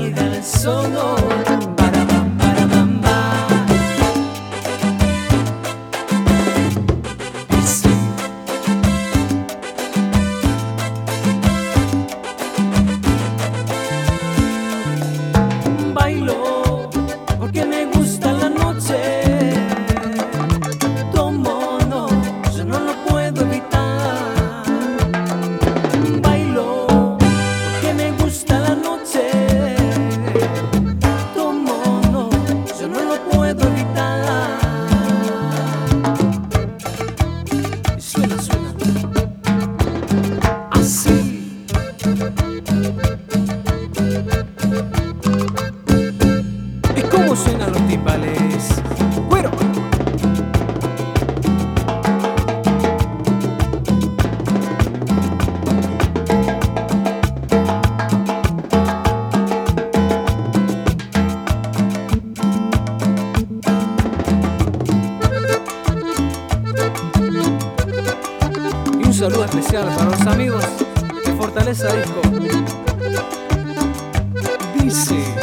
salga el sol. Para bam, bam. Sí. Bailo porque me gusta la noche. Tomo, no, yo no lo puedo evitar. Bailo porque me gusta la noche. Tomo, no, yo no lo puedo evitar. Y suena, suena así. ¿Y cómo suenan los timbales? ¡Güero! Y un saludo especial para los amigos de Fortaleza Disco. Dice...